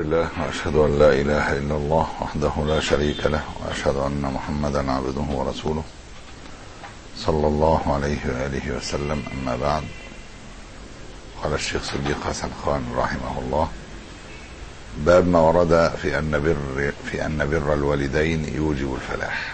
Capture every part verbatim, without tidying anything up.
لله وأشهد أن لا إله إلا الله وحده لا شريك له وأشهد أن محمدا عبده ورسوله صلى الله عليه وآله وسلم. أما بعد، قال الشيخ صديق حسن خان رحمه الله: باب ما ورد في أن بر في أن بر الوالدين يوجب الفلاح.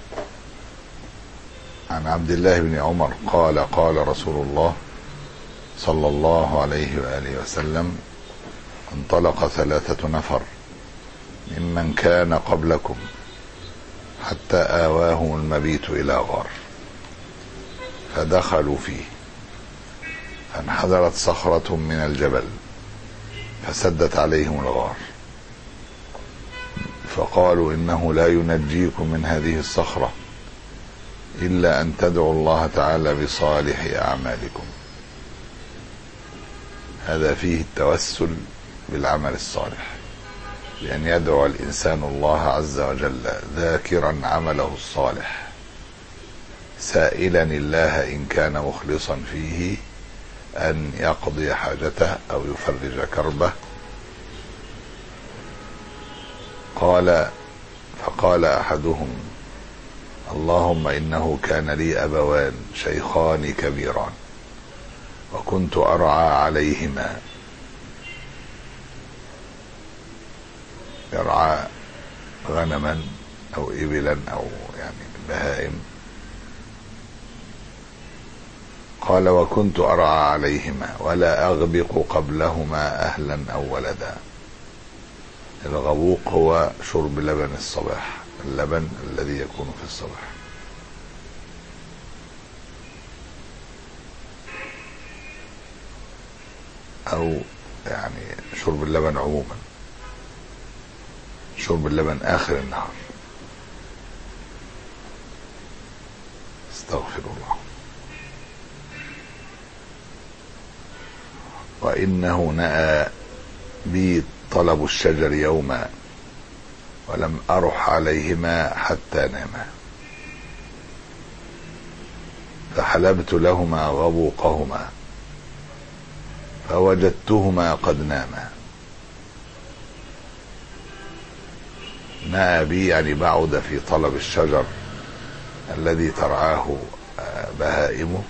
عن عبد الله بن عمر قال: قال رسول الله صلى الله عليه وآله وسلم: انطلق ثلاثة نفر ممن كان قبلكم حتى آواهم المبيت إلى غار، فدخلوا فيه، فانحدرت صخرة من الجبل فسدت عليهم الغار، فقالوا: إنه لا ينجيكم من هذه الصخرة إلا أن تدعوا الله تعالى بصالح أعمالكم. هذا فيه التوسل بالعمل الصالح، بأن يدعو الإنسان الله عز وجل ذاكرا عمله الصالح، سائلا الله إن كان مخلصا فيه أن يقضي حاجته أو يفرج كربه. قال فقال أحدهم: اللهم إنه كان لي أبوان شيخان كبيران وكنت أرعى عليهما. يرعى غنما أو إبلا أو يعني بهائم. قال: وكنت أرعى عليهما ولا أغبق قبلهما أهلا أو ولدا. الغبوق هو شرب لبن الصباح، اللبن الذي يكون في الصباح. أو يعني شرب اللبن عموما، شرب اللبن آخر النهار. استغفر الله. وإنه نأى بي طلب الشجر يوما ولم أرح عليهما حتى ناما، فحلبت لهما غبوقهما فوجدتهما قد ناما. نأى بي يعني بعد في طلب الشجر الذي ترعاه بهائمه،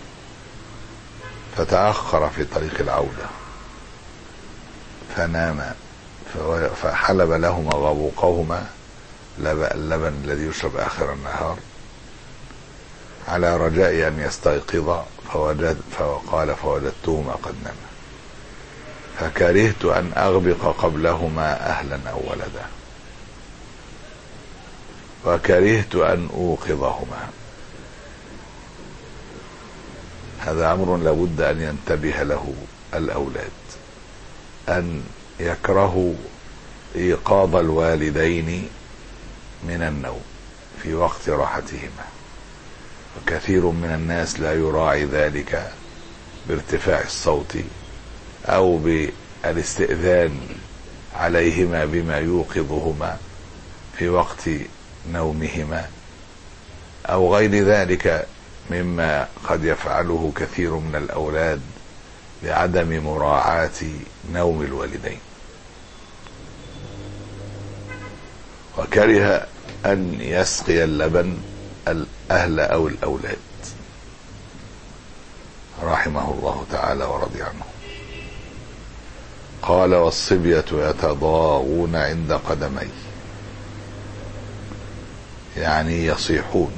فتأخر في طريق العودة فنام، فحلب لهما غبوقهما، اللبن الذي يشرب آخر النهار، على رجاء أن يستيقظ، فوجد فقال: فوجدتهما قد ناما، فكرهت أن أغبق قبلهما أهلا أو ولدا، وكرهت أن أوقظهما. هذا أمر لابد أن ينتبه له الأولاد، أن يكرهوا إيقاظ الوالدين من النوم في وقت راحتهما، وكثير من الناس لا يراعي ذلك بارتفاع الصوت أو بالاستئذان عليهما بما يوقظهما في وقت نومهما، أو غير ذلك مما قد يفعله كثير من الأولاد بعدم مراعاة نوم الوالدين. وكره أن يسقي اللبن الأهل أو الأولاد، رحمه الله تعالى ورضي عنه. قال: والصبية يتضاغون عند قدمي، يعني يصيحون،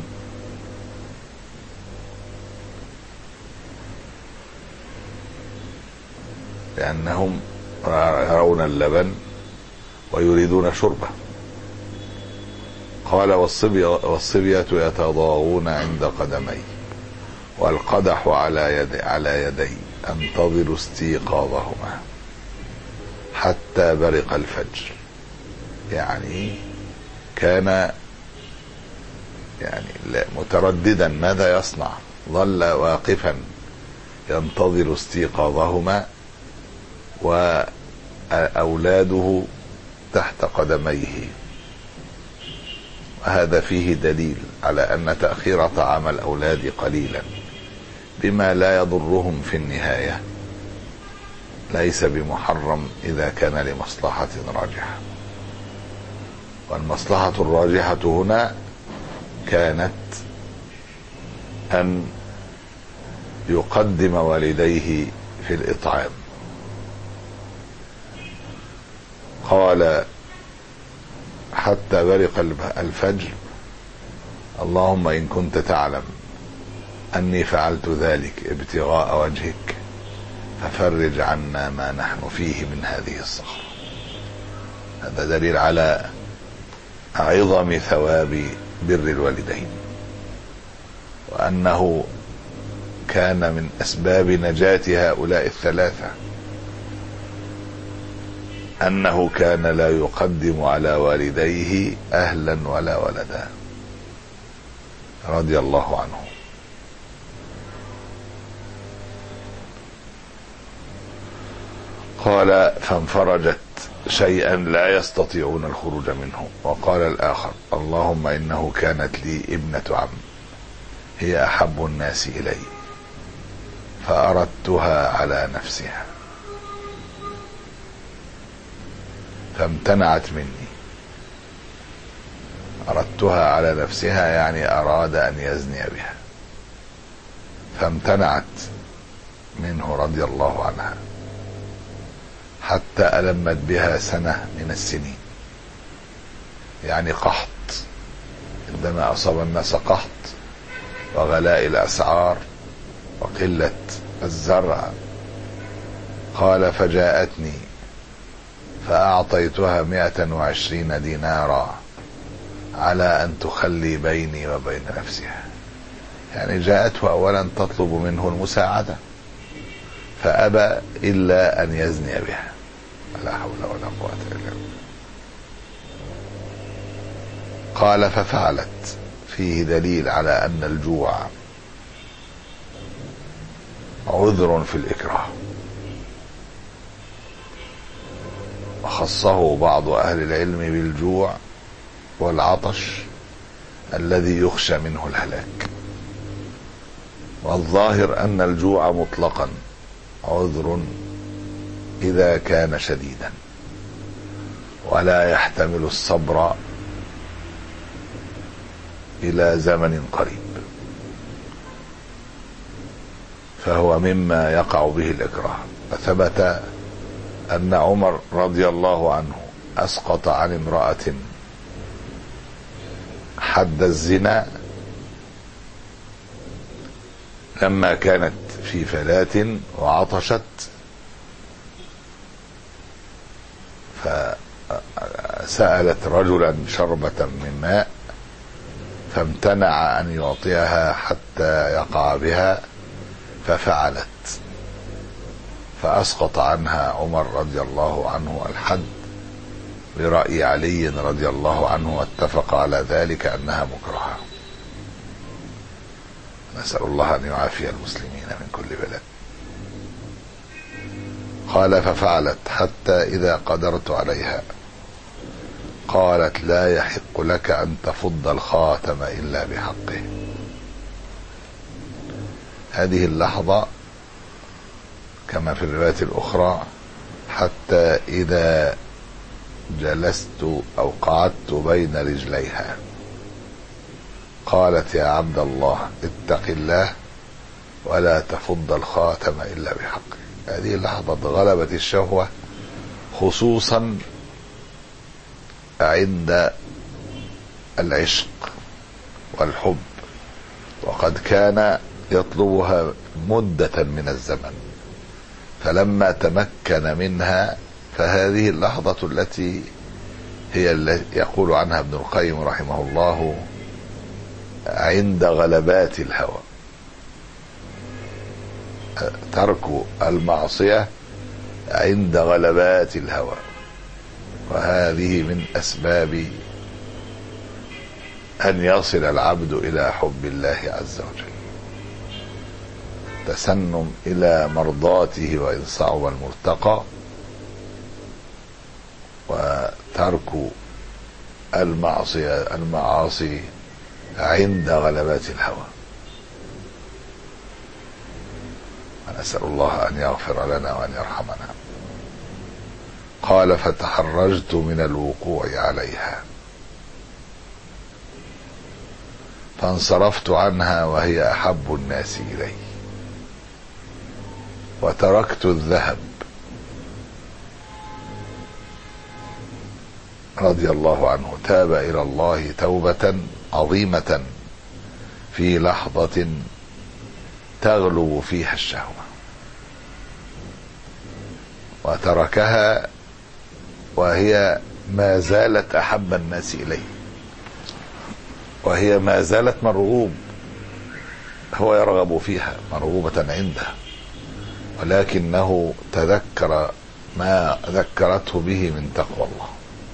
لأنهم يرون اللبن ويريدون شربه. قال: والصبية يتضاغون عند قدمي والقدح على يدي على يدي أنتظر استيقاظهما حتى برق الفجر. يعني كان يعني مترددا ماذا يصنع، ظل واقفا ينتظر استيقاظهما وأولاده تحت قدميه. وهذا فيه دليل على أن تأخير طعام الأولاد قليلا بما لا يضرهم في النهاية ليس بمحرم إذا كان لمصلحة راجحة. والمصلحة الراجحة هنا كانت أن يقدم والديه في الإطعام. قال حتى برق الفجر: اللهم إن كنت تعلم أني فعلت ذلك ابتغاء وجهك ففرج عنا ما نحن فيه من هذه الصخرة. هذا دليل على عظم ثواب بر الوالدين، وأنه كان من أسباب نجاة هؤلاء الثلاثة أنه كان لا يقدم على والديه أهلا ولا ولدا رضي الله عنه. قال: فانفرجت شيئا لا يستطيعون الخروج منه. وقال الآخر: اللهم إنه كانت لي ابنة عم هي أحب الناس إلي فأردتها على نفسها فامتنعت مني. أردتها على نفسها يعني أراد أن يزني بها، فامتنعت منه رضي الله عنها حتى ألمت بها سنة من السنين، يعني قحط، عندما أصاب الناس قحط وغلاء الأسعار وقلة الزرع. قال: فجاءتني فأعطيتها مئة وعشرين دينارا على أن تخلي بيني وبين نفسها. يعني جاءته أولا تطلب منه المساعدة فأبى إلا أن يزني بها. لا حول ولا قوة إلا بالله. قال: ففعلت. فيه دليل على أن الجوع عذر في الإكراه، وخصه بعض أهل العلم بالجوع والعطش الذي يخشى منه الهلاك. والظاهر أن الجوع مطلقا عذر إذا كان شديدا ولا يحتمل الصبر إلى زمن قريب، فهو مما يقع به الإكراه. فثبت أن عمر رضي الله عنه أسقط عن امرأة حد الزنا لما كانت في فلاة وعطشت، فسألت رجلا شربة من ماء فامتنع أن يعطيها حتى يقع بها، ففعلت فأسقط عنها عمر رضي الله عنه الحد برأي علي رضي الله عنه، واتفق على ذلك أنها مكرهة. نسأل الله أن يعافي المسلمين من كل بلاء. قال: ففعلت حتى إذا قدرت عليها قالت: لا يحق لك أن تفض الخاتم إلا بحقه. هذه اللحظة كما في الرواية الأخرى: حتى إذا جلست أو قعدت بين رجليها قالت: يا عبد الله اتق الله ولا تفض الخاتم إلا بحقه. هذه اللحظة غلبت الشهوة خصوصا عند العشق والحب، وقد كان يطلبها مدة من الزمن، فلما تمكن منها فهذه اللحظة التي هي التي يقول عنها ابن القيم رحمه الله عند غلبات الهوى. ترك المعصية عند غلبات الهوى، وهذه من أسباب أن يصل العبد إلى حب الله عز وجل. تسنم إلى مرضاته وإن صعب المرتقى، وترك المعصية المعاصي عند غلبات الهوى. نسأل الله أن يغفر لنا وأن يرحمنا. قال فتحرجت من الوقوع عليها فانصرفت عنها وهي أحب الناس إلي وتركت الذهب رضي الله عنه. تاب إلى الله توبة عظيمة في لحظة تغلو فيها الشهوة، وتركها وهي ما زالت أحب الناس إليه، وهي ما زالت مرغوب، هو يرغب فيها مرغوبة عنده، ولكنه تذكر ما ذكرته به من تقوى الله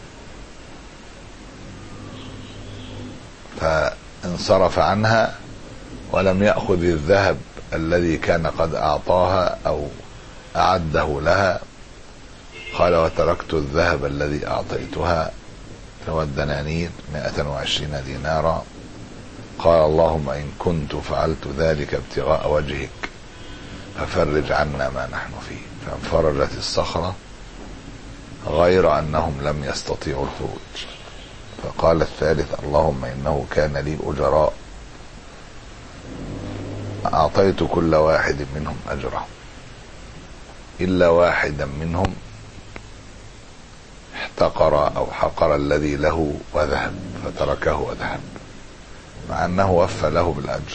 فانصرف عنها ولم يأخذ الذهب الذي كان قد أعطاها أو أعده لها. قال وتركت الذهب الذي أعطيتها هو الدنانير مائة وعشرين دينارا. قال اللهم إن كنت فعلت ذلك ابتغاء وجهك ففرج عنا ما نحن فيه. فانفرجت الصخرة غير أنهم لم يستطيعوا الخروج. فقال الثالث اللهم إنه كان لي أجراء أعطيت كل واحد منهم أجره إلا واحدا منهم احتقر أو حقر الذي له وذهب فتركه وذهب مع أنه وفى له بالأجر.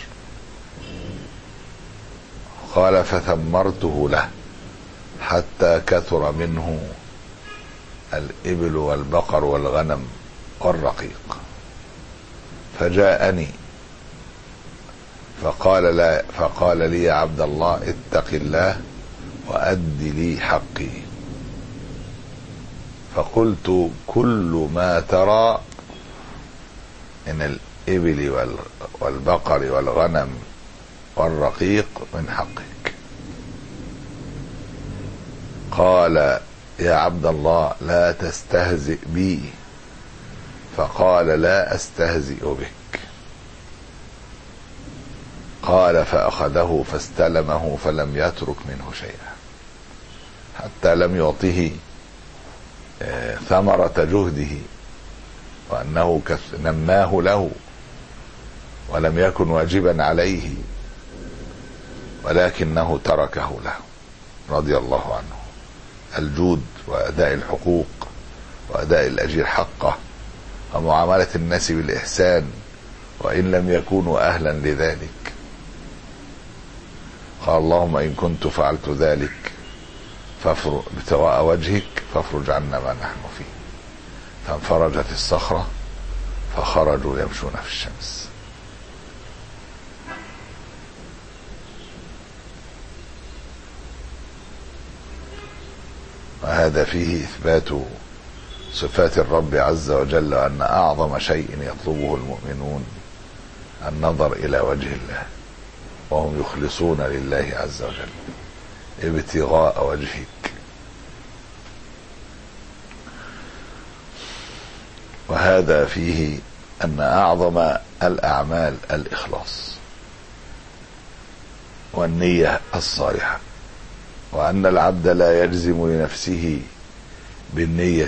قال فثمرته له حتى كثر منه الإبل والبقر والغنم والرقيق فجاءني فقال لا فقال لي يا عبد الله اتق الله وأد لي حقي. فقلت كل ما ترى من الإبل والبقر والغنم والرقيق من حقك. قال يا عبد الله لا تستهزئ بي. فقال لا أستهزئ بك. قال فأخذه فاستلمه فلم يترك منه شيئا حتى لم يعطه ثمرة جهده وأنه نماه له ولم يكن واجبا عليه ولكنه تركه له رضي الله عنه. الجود وأداء الحقوق وأداء الأجير حقه ومعاملة الناس بالإحسان وإن لم يكونوا أهلا لذلك. قال اللهم إن كنت فعلت ذلك ابتغاء وجهك فافرج عنا ما نحن فيه. فانفرجت الصخرة فخرجوا يمشون في الشمس. وهذا فيه إثبات صفات الرب عز وجل وأن أعظم شيء يطلبه المؤمنون النظر إلى وجه الله وهم يخلصون لله عز وجل ابتغاء وجهك. وهذا فيه أن أعظم الأعمال الإخلاص والنية الصالحة، وأن العبد لا يجزم لنفسه بالنية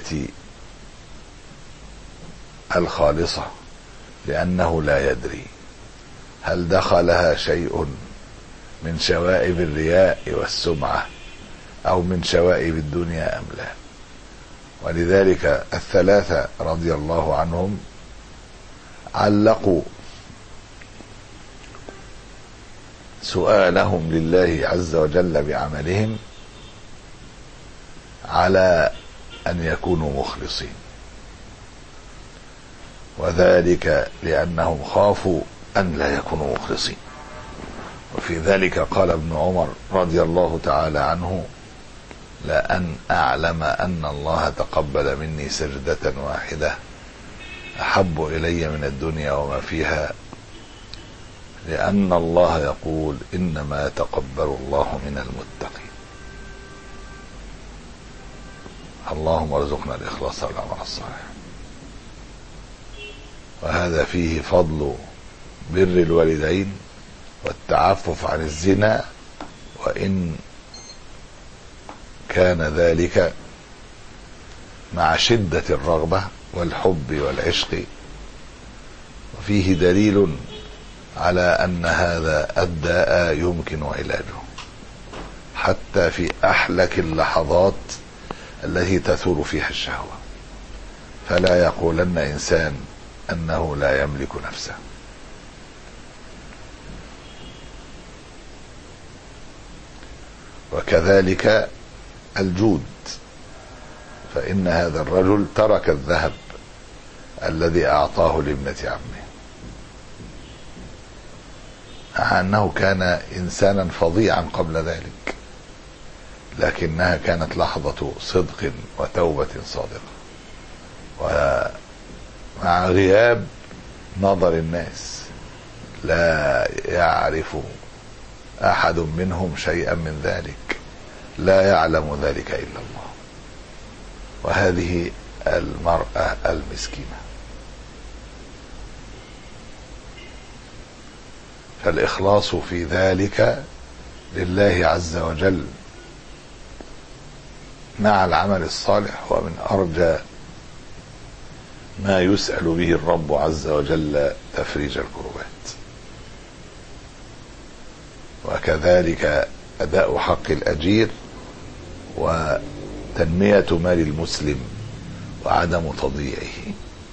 الخالصة لأنه لا يدري هل دخلها شيء من شوائب الرياء والسمعة أو من شوائب الدنيا أم لا. ولذلك الثلاثة رضي الله عنهم علقوا سؤالهم لله عز وجل بعملهم على أن يكونوا مخلصين، وذلك لأنهم خافوا أن لا يكونوا مخلصين. وفي ذلك قال ابن عمر رضي الله تعالى عنه لأن أعلم أن الله تقبل مني سجدة واحدة أحب إلي من الدنيا وما فيها، لأن الله يقول إنما يتقبل الله من المتقين. اللهم ارزقنا الإخلاص والعمل الصالح. وهذا فيه فضل بر الوالدين والتعفف عن الزنا، وإن كان ذلك مع شدة الرغبة والحب والعشق، وفيه دليل على أن هذا الداء يمكن علاجه حتى في أحلك اللحظات التي تثور فيها الشهوة. فلا يقولن إنسان أنه لا يملك نفسه. وكذلك الجود، فإن هذا الرجل ترك الذهب الذي أعطاه لابنة عمه، مع أنه كان إنسانا فظيعا قبل ذلك، لكنها كانت لحظة صدق وتوبة صادقة، ومع غياب نظر الناس لا يعرف أحد منهم شيئا من ذلك، لا يعلم ذلك إلا الله. وهذه المرأة المسكينة. فالإخلاص في ذلك لله عز وجل مع العمل الصالح هو من أرجى ما يسأل به الرب عز وجل تفريج الكربات. وكذلك أداء حق الأجير وتنمية مال المسلم وعدم تضييعه.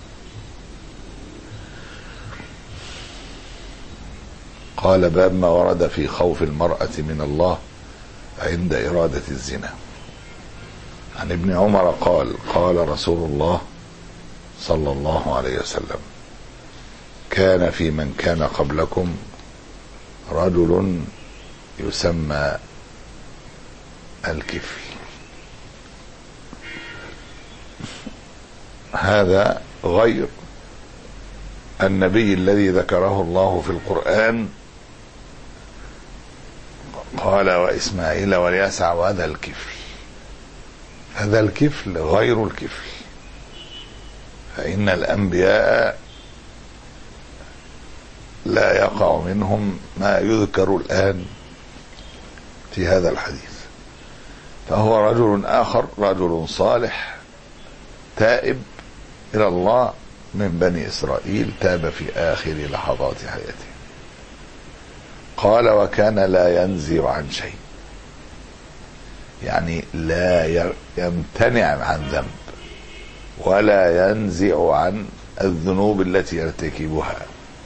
قال: باب ما ورد في خوف المرأة من الله عند إرادة الزنا. عن ابن عمر قال: قال رسول الله صلى الله عليه وسلم: كان في من كان قبلكم رجل يسمى الكفل. هذا غير النبي الذي ذكره الله في القرآن، قال: وإسماعيل واليسع وذا الكفل. هذا الكفل غير الكفل، فإن الأنبياء لا يقع منهم ما يذكر الآن في هذا الحديث. فهو رجل آخر، رجل صالح تائب إلى الله من بني إسرائيل، تاب في آخر لحظات حياته. قال: وكان لا ينزع عن شيء، يعني لا يمتنع عن ذنب ولا ينزع عن الذنوب التي يرتكبها،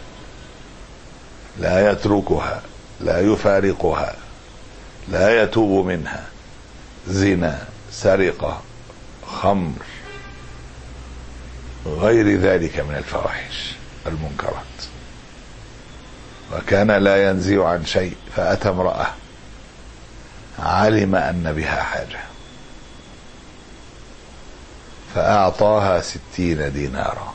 لا يتركها، لا يفارقها، لا يتوب منها، زنا، سرقة، خمر، غير ذلك من الفواحش المنكرات. وكان لا ينزع عن شيء، فأتى امرأة علم أن بها حاجة فأعطاها ستين دينارا،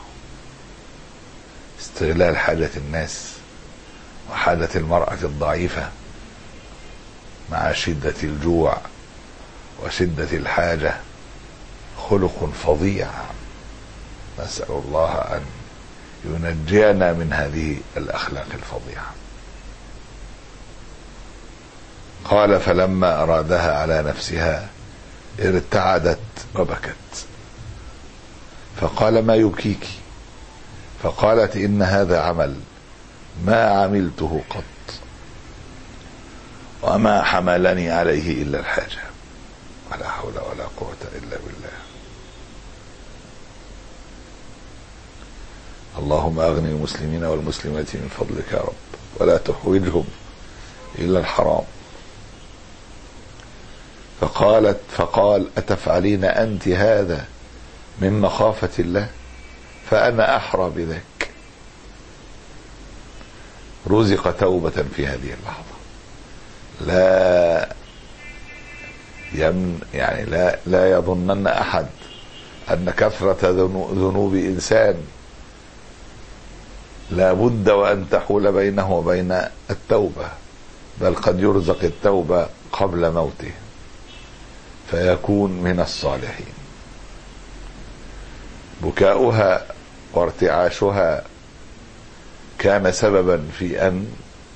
استغلال حاجة الناس وحاجة المرأة الضعيفة مع شدة الجوع وشدة الحاجة، خلق فظيع. نسأل الله أن ينجينا من هذه الأخلاق الفظيعة. قال: فلما أرادها على نفسها ارتعدت وبكت، فقال: ما يبكيك؟ فقالت: إن هذا عمل ما عملته قط، وما حملني عليه إلا الحاجة، ولا حول ولا قوة إلا بالله. اللهم أغني المسلمين والمسلمات من فضلك يا رب، ولا تحوجهم إلا الحرام. فقالت فقال: أتفعلين أنت هذا من مخافة الله؟ فأنا أحرى بذاك. رزق توبة في هذه اللحظة، لا يمن يعني لا لا يظنن أحد أن كثرة ذنوب إنسان لا بد وأن تحول بينه وبين التوبة، بل قد يرزق التوبة قبل موته فيكون من الصالحين. بكاؤها وارتعاشها كان سببا في أن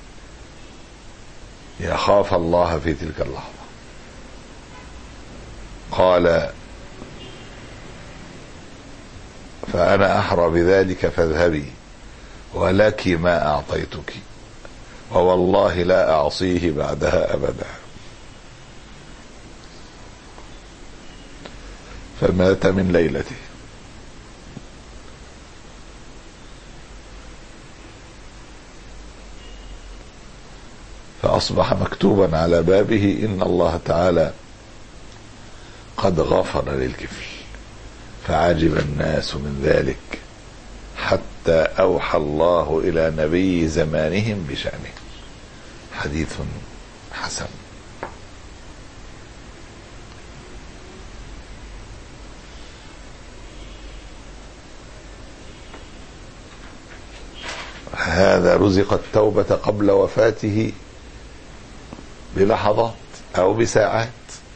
يخاف الله في تلك اللحظة. قال: فأنا أحرى بذلك فاذهبي ولك ما أعطيتك ووالله لا أعصيه بعدها أبدا. فمات من ليلته. فأصبح مكتوبا على بابه إن الله تعالى قد غفر للكفل، فعجب الناس من ذلك حتى أوحى الله إلى نبي زمانهم بشأنه. حديث حسن. هذا رزق التوبة قبل وفاته بلحظات أو بساعات،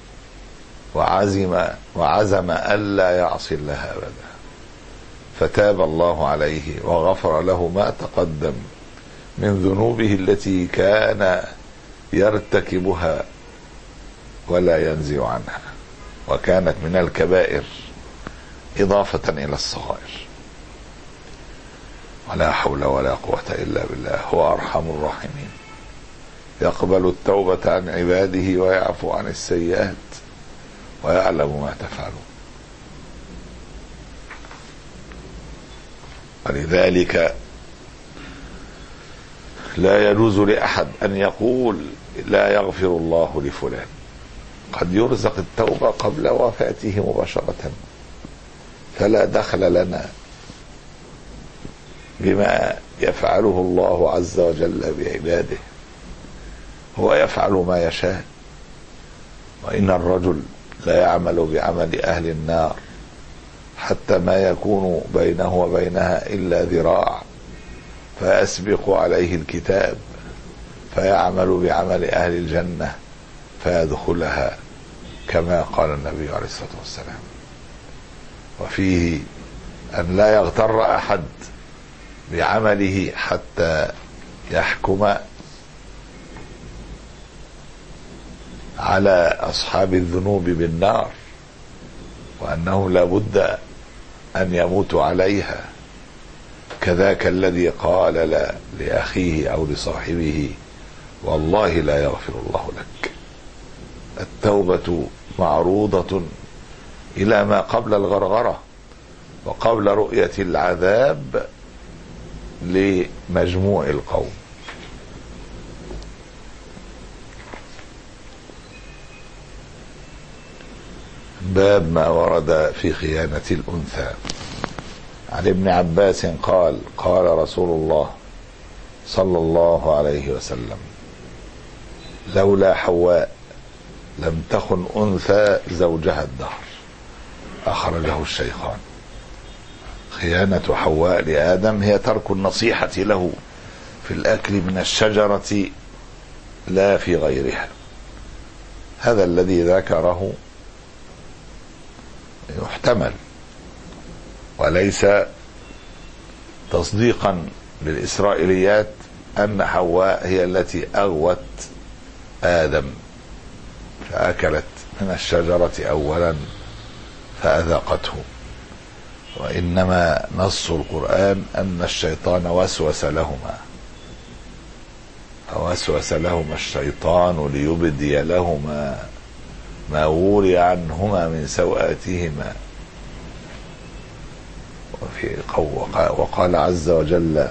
وعزم وعزم ألا يعصي الله أبدا، فتاب الله عليه وغفر له ما تقدم من ذنوبه التي كان يرتكبها ولا ينزع عنها، وكانت من الكبائر إضافة إلى الصغائر. ولا حول ولا قوة إلا بالله، هو أرحم الراحمين، يقبل التوبة عن عباده ويعفو عن السيئات ويعلم ما تفعلون. ولذلك لا يجوز لأحد أن يقول لا يغفر الله لفلان. قد يرزق التوبة قبل وفاته مباشرة، فلا دخل لنا بما يفعله الله عز وجل بعباده، هو يفعل ما يشاء. وإن الرجل لا يعمل بعمل أهل النار حتى ما يكون بينه وبينها إلا ذراع، فيسبق عليه الكتاب فيعمل بعمل أهل الجنة فيدخلها، كما قال النبي عليه الصلاة والسلام. وفيه أن لا يغتر أحد بعمله حتى يحكم على أصحاب الذنوب بالنار، وأنه لا بد أن يموتوا عليها، كذاك الذي قال لا لأخيه أو لصاحبه والله لا يغفر الله لك. التوبة معروضة إلى ما قبل الغرغرة وقبل رؤية العذاب لمجموع القوم. باب ما ورد في خيانة الأنثى. عن ابن عباس قال قال رسول الله صلى الله عليه وسلم لولا حواء لم تخن أنثى زوجها الدهر. أخرجه الشيخان. خيانة حواء لآدم هي ترك النصيحة له في الأكل من الشجرة لا في غيرها. هذا الذي ذكره يحتمل وليس تصديقا للإسرائيليات أن حواء هي التي أغوت آدم فأكلت من الشجرة أولا فأذاقته، وإنما نص القرآن أن الشيطان وسوس لهما فوسوس لهما الشيطان ليبدي لهما ما وري عنهما من سوآتهما. وفي وقال عز وجل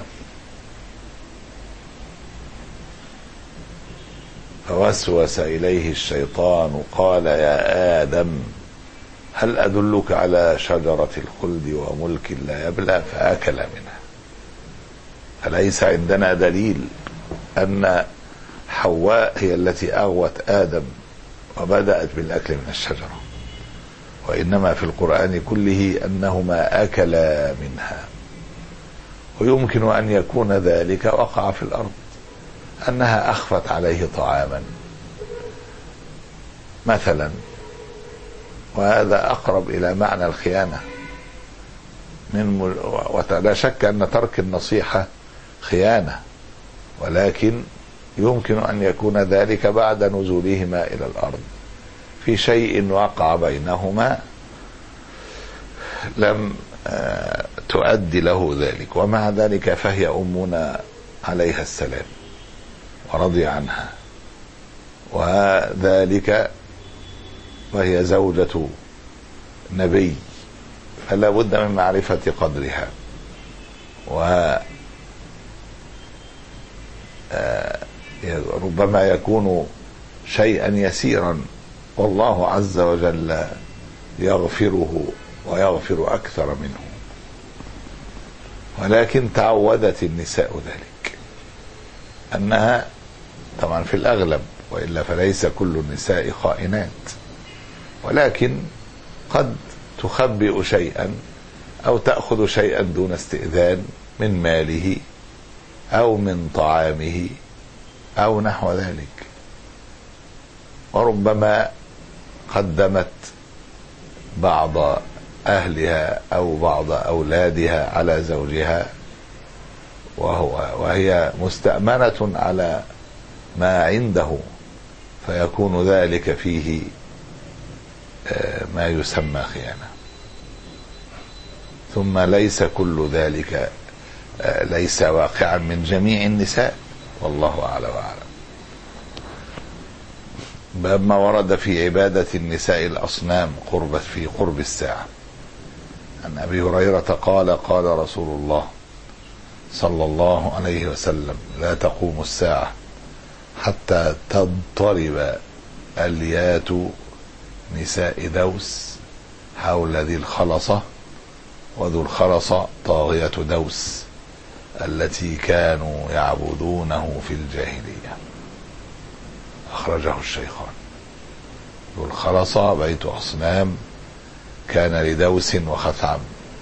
فوسوس إليه الشيطان قال يا آدم هل أدلك على شجرة الخلد وملك لا يبلى فأكل منها. فليس عندنا دليل أن حواء هي التي أغوت آدم وبدأت بالأكل من الشجرة، وإنما في القرآن كله أنهما أكلا منها. ويمكن أن يكون ذلك وقع في الأرض، أنها أخفت عليه طعاما مثلا، وهذا أقرب إلى معنى الخيانة من ولا شك أن ترك النصيحة خيانة، ولكن يمكن أن يكون ذلك بعد نزولهما إلى الأرض في شيء وقع بينهما لم تؤدي له ذلك، ومع ذلك فهي أمنا عليها السلام ورضي عنها، وذلك وهي زوجة نبي، فلا بد من معرفة قدرها. وربما يكون شيئا يسيرا والله عز وجل يغفره ويغفر أكثر منه، ولكن تعودت النساء ذلك، أنها طبعا في الأغلب، وإلا فليس كل النساء خائنات، ولكن قد تخبئ شيئا أو تأخذ شيئا دون استئذان من ماله أو من طعامه أو نحو ذلك، وربما قدمت بعض أهلها أو بعض أولادها على زوجها، وهو وهي مستأمنة على ما عنده، فيكون ذلك فيه ما يسمى خيانة. ثم ليس كل ذلك ليس واقعا من جميع النساء، والله أعلى وأعلم. باب ما ورد في عبادة النساء الأصنام قرب في قرب الساعة. عن أبي هريرة قال قال رسول الله صلى الله عليه وسلم: لا تقوم الساعة حتى تضطرب أليات نساء دوس حول ذي الخلصة، وذو الخلصة طاغية دوس التي كانوا يعبدونه في الجاهلية. أخرجه الشيخان. ذو الخلصة بيت أصنام كان لدوس وخثعم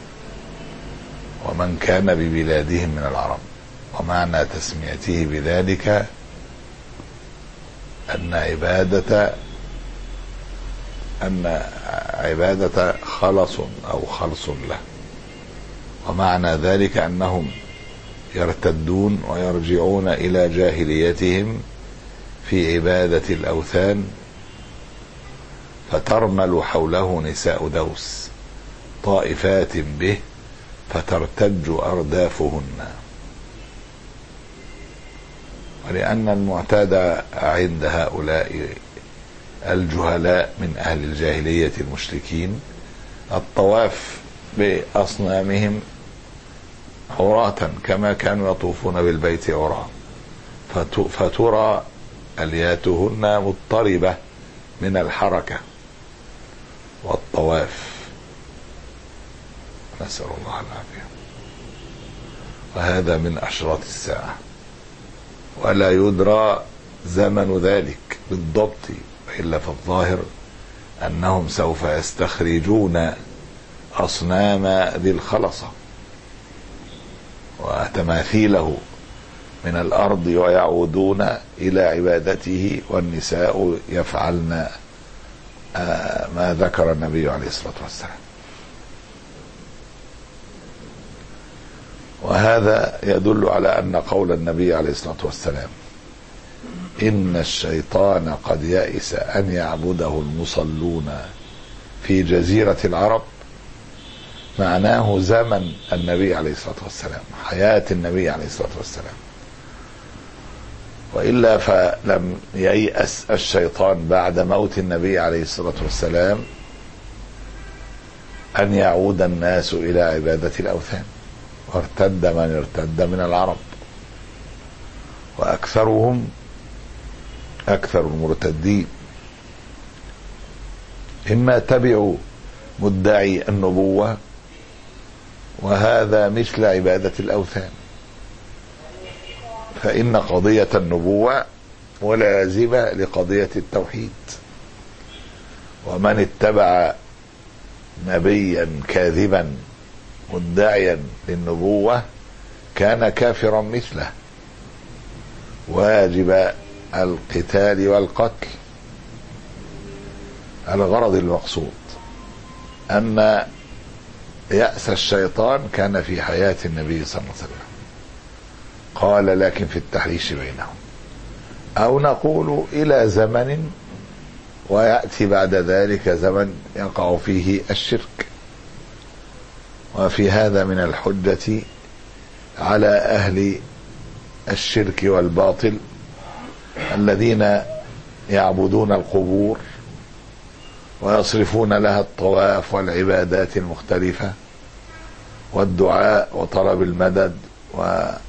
ومن كان ببلادهم من العرب، ومعنى تسميته بذلك أن عبادة أن عبادة خلص أو خلص له، ومعنى ذلك أنهم يرتدون ويرجعون إلى جاهليتهم في عبادة الأوثان، فترمل حوله نساء دوس طائفات به فترتج أردافهن. ولأن المعتاد عند هؤلاء الجهلاء من أهل الجاهلية المشركين الطواف بأصنامهم عراة كما كانوا يطوفون بالبيت عراة، فترى ألياتهن مضطربة من الحركة والطواف، نسأل الله العافية. وهذا من أشراط الساعة، ولا يدرى زمن ذلك بالضبط، إلا في الظاهر أنهم سوف يستخرجون أصنام ذي الخلصة وتماثيله من الأرض ويعودون إلى عبادته، والنساء يفعلن ما ذكر النبي عليه الصلاة والسلام. وهذا يدل على أن قول النبي عليه الصلاة والسلام إن الشيطان قد يئس أن يعبده المصلون في جزيرة العرب، معناه زمن النبي عليه الصلاة والسلام، حياة النبي عليه الصلاة والسلام، وإلا فلم ييأس الشيطان بعد موت النبي عليه الصلاة والسلام أن يعود الناس إلى عبادة الأوثان، وارتد من ارتد من العرب، وأكثرهم أكثر المرتدين إما تبعوا مدعي النبوة، وهذا مثل عبادة الأوثان، فإن قضية النبوة ملازمة لقضية التوحيد، ومن اتبع نبيا كاذبا مدعيا للنبوة كان كافرا مثله، واجب القتال والقتل. الغرض المقصود أن يأس الشيطان كان في حياة النبي صلى الله عليه وسلم، قال لكن في التحريش بينهم، أو نقول إلى زمن ويأتي بعد ذلك زمن يقع فيه الشرك، وفي هذا من الحجة على أهل الشرك والباطل الذين يعبدون القبور ويصرفون لها الطواف والعبادات المختلفة والدعاء وطلب المدد وطلب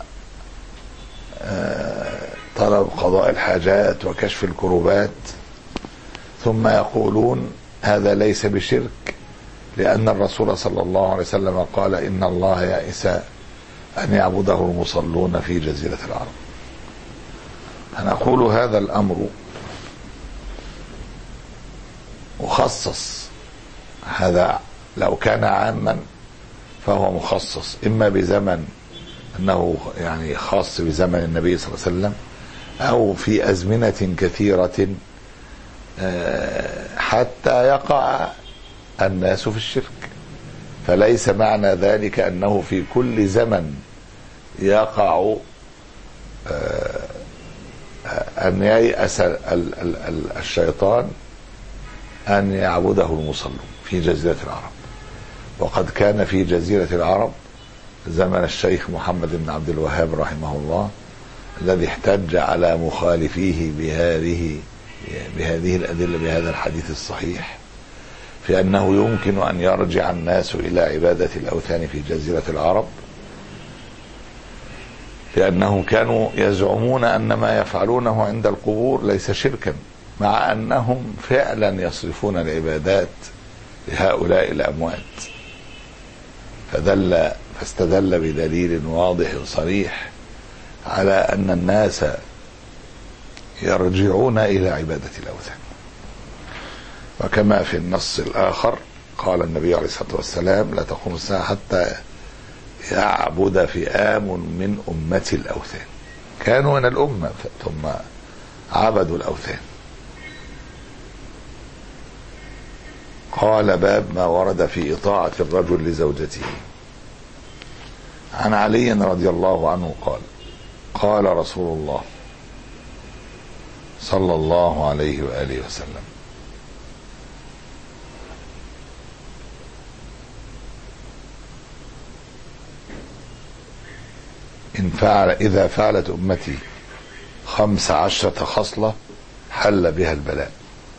قضاء الحاجات وكشف الكروبات، ثم يقولون هذا ليس بشرك لأن الرسول صلى الله عليه وسلم قال إن الله يئس أن يعبده المصلون في جزيرة العرب. فنقول هذا الأمر مخصص، هذا لو كان عاما فهو مخصص إما بزمن أنه يعني خاص بزمن النبي صلى الله عليه وسلم أو في أزمنة كثيرة حتى يقع الناس في الشرك، فليس معنى ذلك أنه في كل زمن يقع أن ييأس الشيطان أن يعبده المصلون في جزيرة العرب. وقد كان في جزيرة العرب زمن الشيخ محمد بن عبد الوهاب رحمه الله الذي احتج على مخالفيه بهذه بهذه الأدلة بهذا الحديث الصحيح في أنه يمكن أن يرجع الناس إلى عبادة الأوثان في جزيرة العرب، لأنهم كانوا يزعمون أن ما يفعلونه عند القبور ليس شركا، مع أنهم فعلا يصرفون العبادات لهؤلاء الأموات. فدل فاستدل بدليل واضح صريح على أن الناس يرجعون إلى عبادة الأوثان. وكما في النص الآخر قال النبي عليه الصلاة والسلام لا تقوم الساعة حتى يعبد فئام من أمة الأوثان. كانوا من الأمة ثم عبدوا الأوثان. قال باب ما ورد في إطاعة الرجل لزوجته. عن علي رضي الله عنه قال قال رسول الله صلى الله عليه وآله وسلم إن فعل إذا فعلت أمتي خمس عشرة خصلة حل بها البلاء.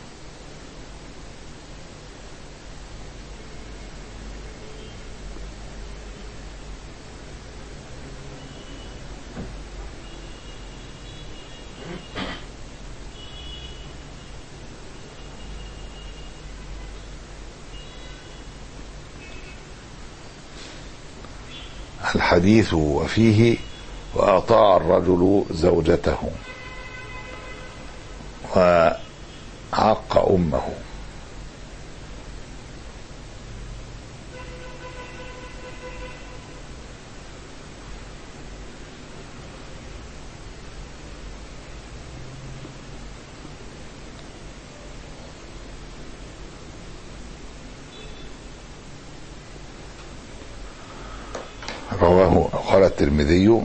الحديث وفيه وأطاع الرجل زوجته وعق أمه. رواه قال الترمذي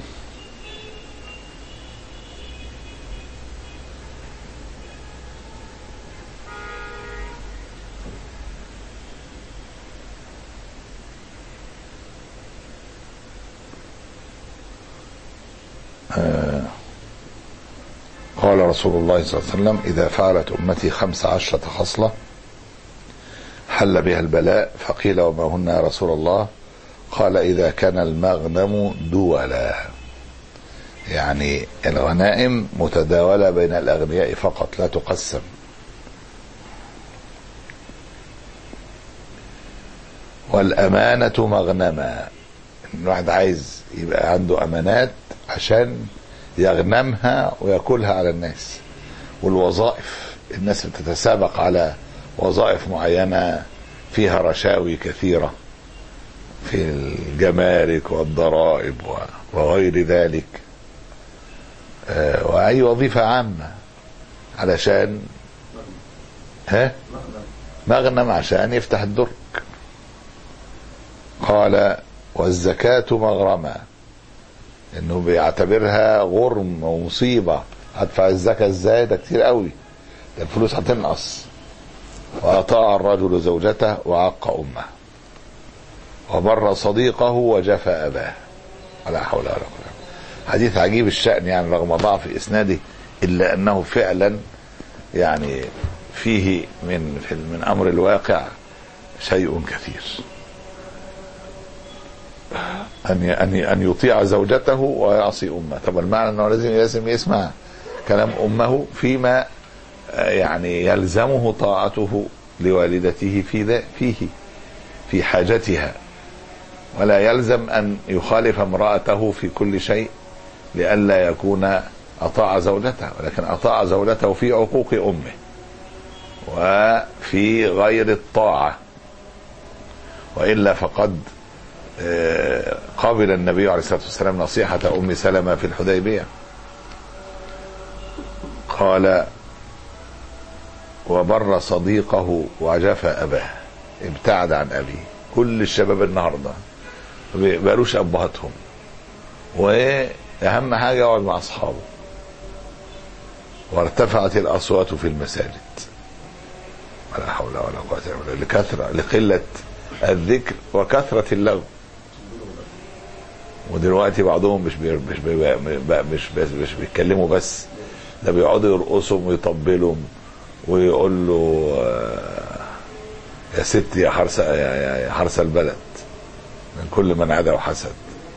آه قال رسول الله صلى الله عليه وسلم إذا فعلت أمتي خمس عشرة خصلة حل بها البلاء. فقيل وما هن يا رسول الله؟ قال إذا كان المغنم دولا، يعني الغنائم متداولة بين الأغنياء فقط لا تقسم. والأمانة مغنما، الواحد عايز يبقى عنده أمانات عشان يغنمها ويأكلها على الناس. والوظائف الناس بتتسابق على وظائف معينة فيها رشاوي كثيرة في الجمارك والضرائب وغير ذلك، وأي وظيفة عامة علشان ها مغنم عشان يفتح الدرج. قال والزكاة مغرمة، انه بيعتبرها غرم ومصيبة، هدفع الزكاة ازاي؟ ده كتير قوي، ده الفلوس هتنقص. وأطاع الرجل زوجته وعق أمه. وبر صديقه وجفى أباه. ولا حول ولا قوة. حديث عجيب الشأن يعني رغم ضعف إسناده، إلا أنه فعلا يعني فيه من من أمر الواقع شيء كثير. أن أن أن يطيع زوجته ويعصي أمه. طب المعنى أنه لازم لازم يسمع كلام أمه فيما يعني يلزمه طاعته لوالدته في ذا فيه في حاجتها، ولا يلزم أن يخالف امرأته في كل شيء لئلا يكون أطاع زوجته، ولكن أطاع زوجته في عقوق أمه وفي غير الطاعة. وإلا فقد قابل النبي عليه الصلاة والسلام نصيحة أم سلمة في الحديبية، قال وبر صديقه وجفى أباه، ابتعد عن أبيه. كل الشباب النهاردة ما بقالوش أبهاتهم، وأهم حاجة يقعد مع أصحابه. وارتفعت الأصوات في المساجد، ولا حول ولا قوة إلا بالله، لكثرة لقلة الذكر وكثرة اللغو. ودلوقتي بعضهم مش بي مش بي مش بي مش بيتكلموا بس، ده بيقعدوا يرقصوا ويطبلوا ويقول له يا ست يا حرس يا حرس البلد من كل من عدا وحسد،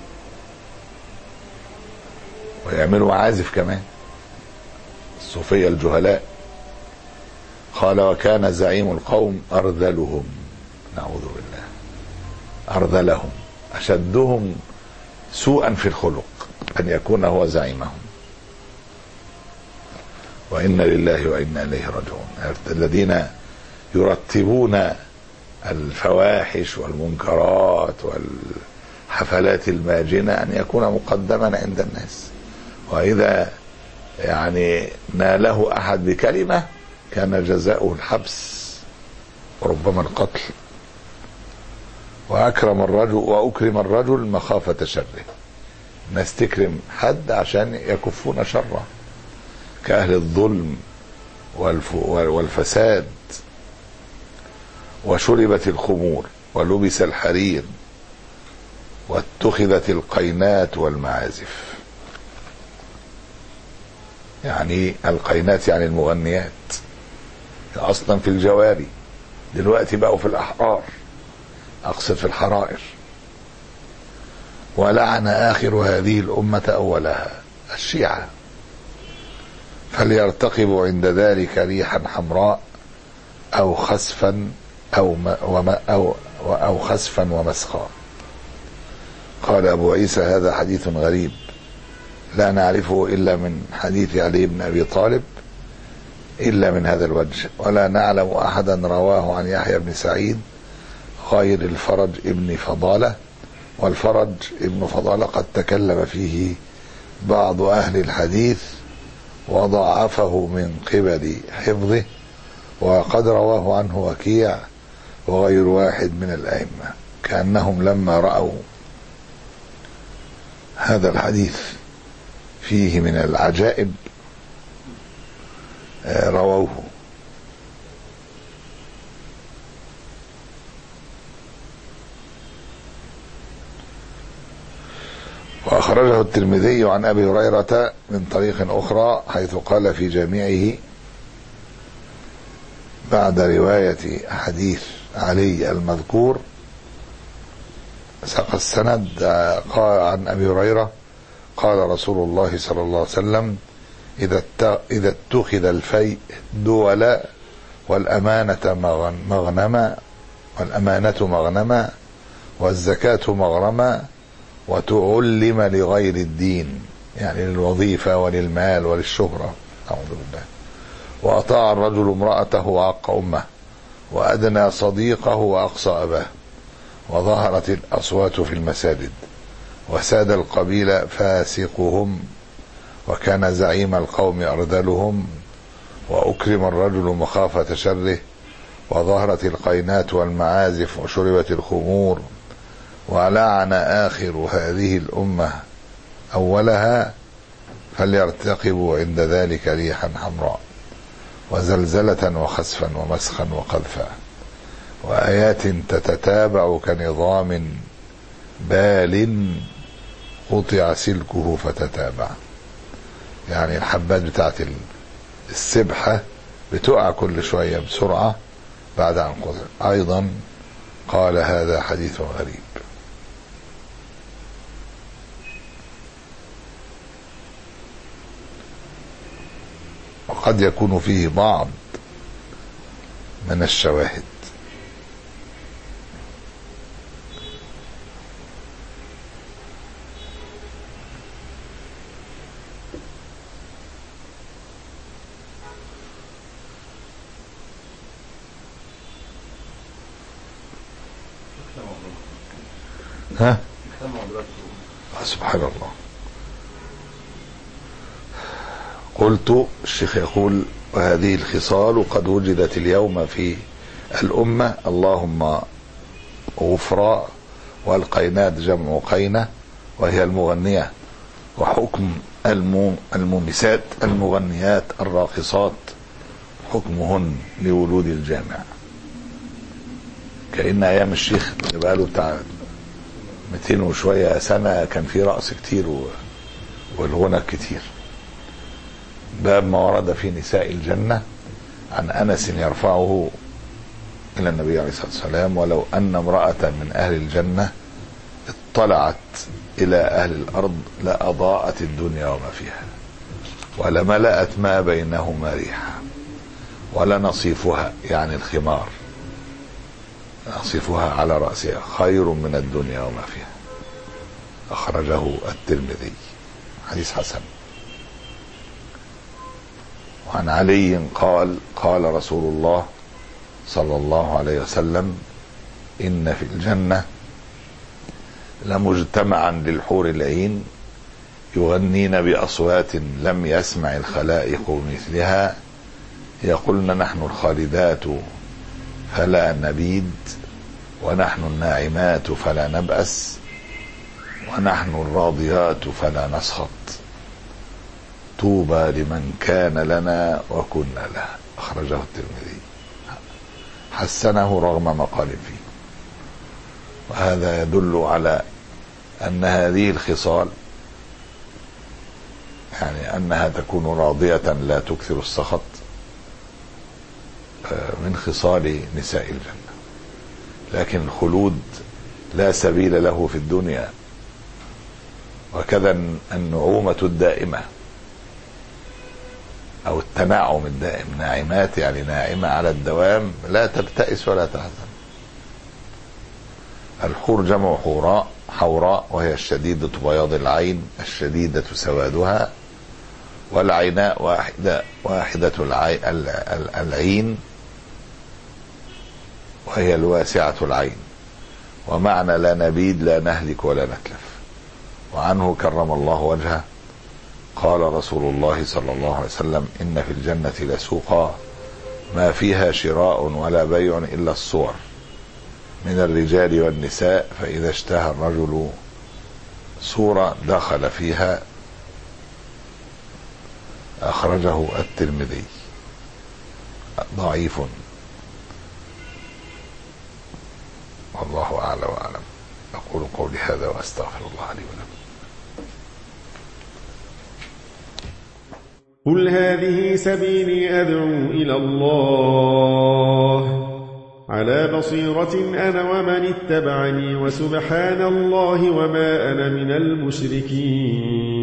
ويعملوا معازف كمان الصوفية الجهلاء. قال وكان زعيم القوم أرذلهم، نعوذ بالله، أرذلهم أشدهم سوءا في الخلق أن يكون هو زعيمهم. وإنا لله وإنا إليه راجعون. الذين يرتبون الفواحش والمنكرات والحفلات الماجنة أن يكون مقدما عند الناس، وإذا يعني ناله أحد بكلمة كان جزاؤه الحبس وربما القتل. وأكرم الرجل وأكرم الرجل مخافة شره، الناس تكرم حد عشان يكفون شره، كأهل الظلم والفساد. وشربت الخمور ولبس الحرير واتخذت القينات والمعازف. يعني القينات يعني المغنيات، اصلا في الجواري، دلوقتي بقوا في الاحرار، اقصد في الحرائر. ولعن اخر هذه الامة اولها، الشيعة، فليرتقبوا عند ذلك ريحا حمراء او خسفا او وما او او خسفا ومسخا. قال ابو عيسى هذا حديث غريب لا نعرفه الا من حديث علي بن ابي طالب إلا من هذا الوجه، ولا نعلم أحدا رواه عن يحيى بن سعيد غير الفرج ابن فضالة. والفرج ابن فضالة قد تكلم فيه بعض أهل الحديث وضعفه من قبل حفظه، وقد رواه عنه وكيع وغير واحد من الأئمة، كأنهم لما رأوا هذا الحديث فيه من العجائب رووه. وأخرجه الترمذي عن أبي هريرة من طريق أخرى حيث قال في جامعه بعد رواية حديث علي المذكور ساق السند، قال عن أبي هريرة قال رسول الله صلى الله عليه وسلم إذا إذا اتخذ الفيء دولا والأمانة مغنما والأمانة مغنما والزكاة مغرما وتعلم لغير الدين، يعني للوظيفة وللمال وللشهرة، أعوذ بالله، وأطاع الرجل امرأته وعق أمه وأدنى صديقه وأقصى أباه، وظهرت الأصوات في المساجد وساد القبيل فاسقهم، وكان زعيم القوم أرذلهم، وأكرم الرجل مخافة شره، وظهرت القينات والمعازف وشربت الخمور، ولعن آخر هذه الأمة أولها، فليرتقبوا عند ذلك ريحا حمراء وزلزلة وخسفا ومسخا وقذفا. وآيات تتتابع كنظام بال قطع سلكه فتتابع. يعني الحبات بتاعت السبحة بتقع كل شوية بسرعة بعد أن قطع. أيضا قال هذا حديث غريب. وقد يكون فيه بعض من الشواهد. ها سبحان الله. قلت الشيخ يقول وهذه الخصال قد وجدت اليوم في الأمة. اللهم غفراء، والقينات جمع قينة وهي المغنية، وحكم المومسات المغنيات الراقصات حكمهن لولود الجامع. كأن أيام الشيخ بقى له بتاع مئتين وشوية سنة كان في رقص كتير والغنى كتير. باب ما ورد في نساء الجنة عن أنس يرفعه إلى النبي عليه الصلاة والسلام: ولو أن امرأة من أهل الجنة اطلعت إلى أهل الأرض لأضاءت الدنيا وما فيها، ولملأت ما بينهما ريحا، ولنصيفها يعني الخمار نصيفها على رأسها خير من الدنيا وما فيها. أخرجه الترمذي، حديث حسن. وعن علي قال: قال رسول الله صلى الله عليه وسلم: إن في الجنة لمجتمعا للحور العين يغنين بأصوات لم يسمع الخلائق مثلها، يقولن نحن الخالدات فلا نبيد، ونحن الناعمات فلا نبأس، ونحن الراضيات فلا نسخط، طوبى لمن كان لنا وكنا له. أخرجه الترمذي، حسنه رغم مقال فيه. وهذا يدل على أن هذه الخصال يعني أنها تكون راضية لا تكثر السخط من خصال نساء الجنة. لكن الخلود لا سبيل له في الدنيا، وكذا النعومة الدائمة أو التنعم الدائم. ناعمات يعني ناعمة على الدوام، لا تبتئس ولا تحزن. الحور جمع حوراء، حوراء وهي الشديدة بياض العين الشديدة سوادها، والعيناء واحدة واحدة العين وهي الواسعة العين. ومعنى لا نبيد لا نهلك ولا نتلف. وعنه كرم الله وجهه قال رسول الله صلى الله عليه وسلم: إن في الجنة لسوقا ما فيها شراء ولا بيع إلا الصور من الرجال والنساء، فإذا اشتهى الرجل صورة دخل فيها. أخرجه الترمذي، ضعيف، والله أعلى وأعلم. أقول قولي هذا وأستغفر الله لي ولكم. قل هذه سبيلي أدعو إلى الله على بصيرة أنا ومن اتبعني، وسبحان الله وما أنا من المشركين.